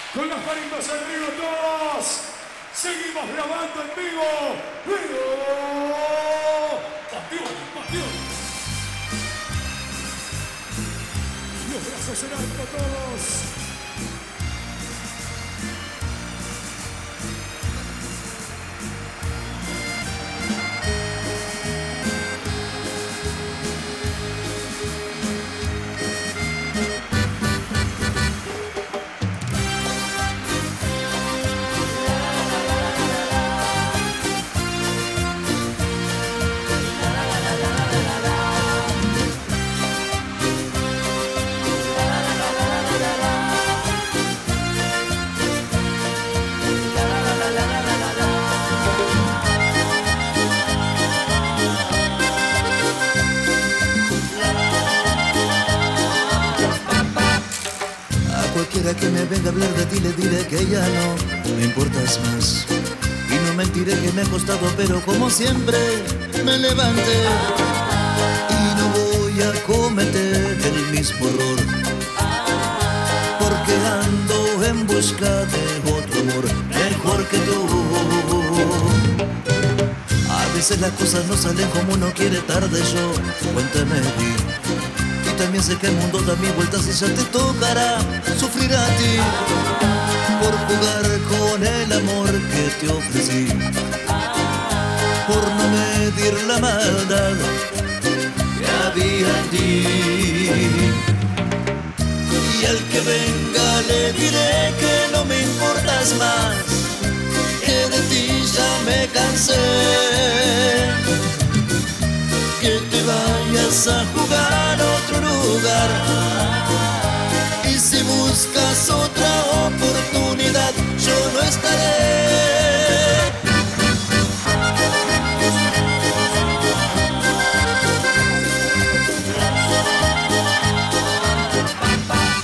Con las marimbas arriba todos. Seguimos grabando en vivo. ¡Vivo! ¡Pasión, pasión! Los brazos en alto todos. Cualquiera que me venga a hablar de ti le diré que ya no me importas más. Y no mentiré que me ha costado, pero como siempre me levanté. Y no voy a cometer el mismo error, porque ando en busca de otro amor mejor que tú. A veces las cosas no salen como uno quiere, tarde yo, cuéntame bien. También sé que el mundo da mil vueltas y ya te tocará sufrir a ti por jugar con el amor que te ofrecí, por no medir la maldad que había en ti. Y al que venga le diré que no me importas más, que de ti ya me cansé, que te vayas a jugar a otro lugar. Y si buscas